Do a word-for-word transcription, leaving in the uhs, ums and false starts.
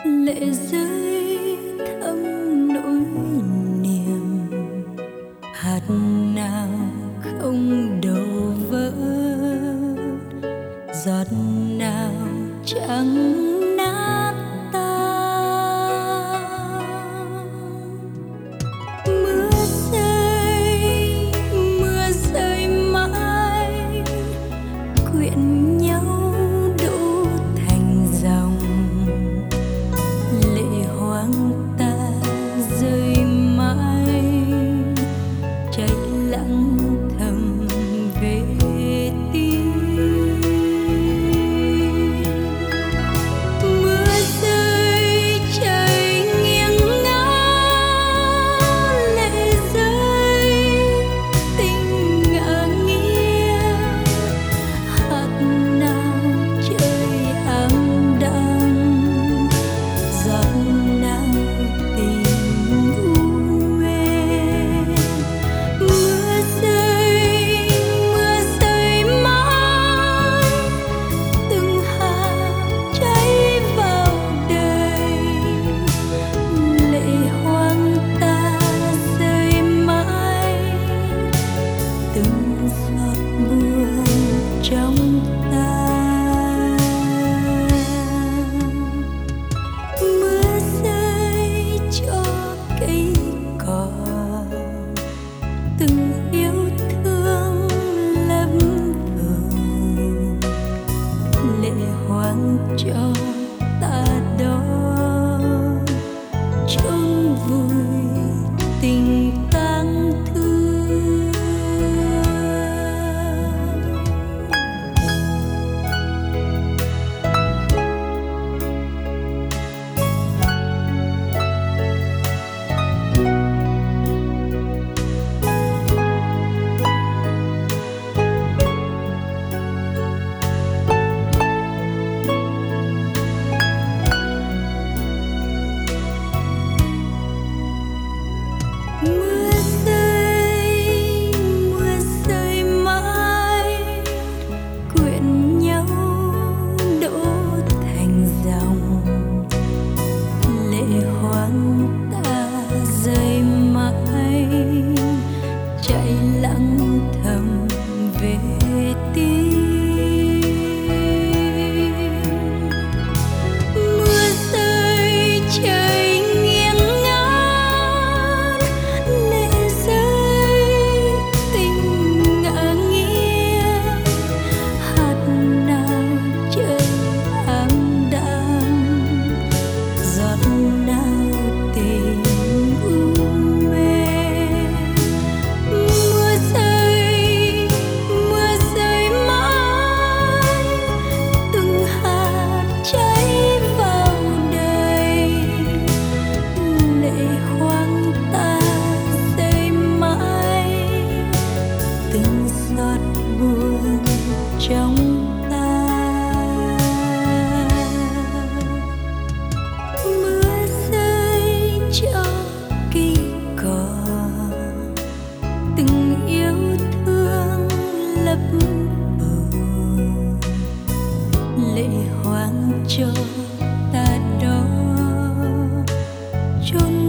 lệ rơi thấm nỗi niềm, hạt nào không đổ vỡ, giọt nào chẳng nát tan. Mưa rơi, mưa rơi mãi, quyện nhau đổ thành dòng. Lệ hoang ta rơi mãi, cháy lặng thầm về tim. Mưa rơi trời nghiêng ngả, lệ rơi tình ngả nghiêng. Hạt nào trời ảm đạm, giọt nào tình u mê. Mưa rơi, mưa rơi mãi, từng hạt cháy vào đời. Lệ hoang ta rơi mãi, từng giọt buồn trong ta. Mưa rơi cho cây cỏ, từng yêu thương lấp vườn. Lệ hoang cho ta đó chôn vùi tình tang thương. Mưa rơi, mưa rơi mãi, quyện nhau đổ thành dòng. Lệ hoang ta rơi mãi, chạy lặng thầm về tim. Mưa rơi trời nghiêng ngả, lệ rơi tình ngả nghiêng. Hạt nào trời ảm đạm, giọt nào tình u mê. Mưa rơi, mưa rơi mãi, từng hạt cháy vào đời. Lệ hoang ta rơi mãi, từng giọt buồn trong ta. Mưa rơi cho cây cỏ, từng yêu thương lấp bùn. Lệ hoang cho ta đó chôn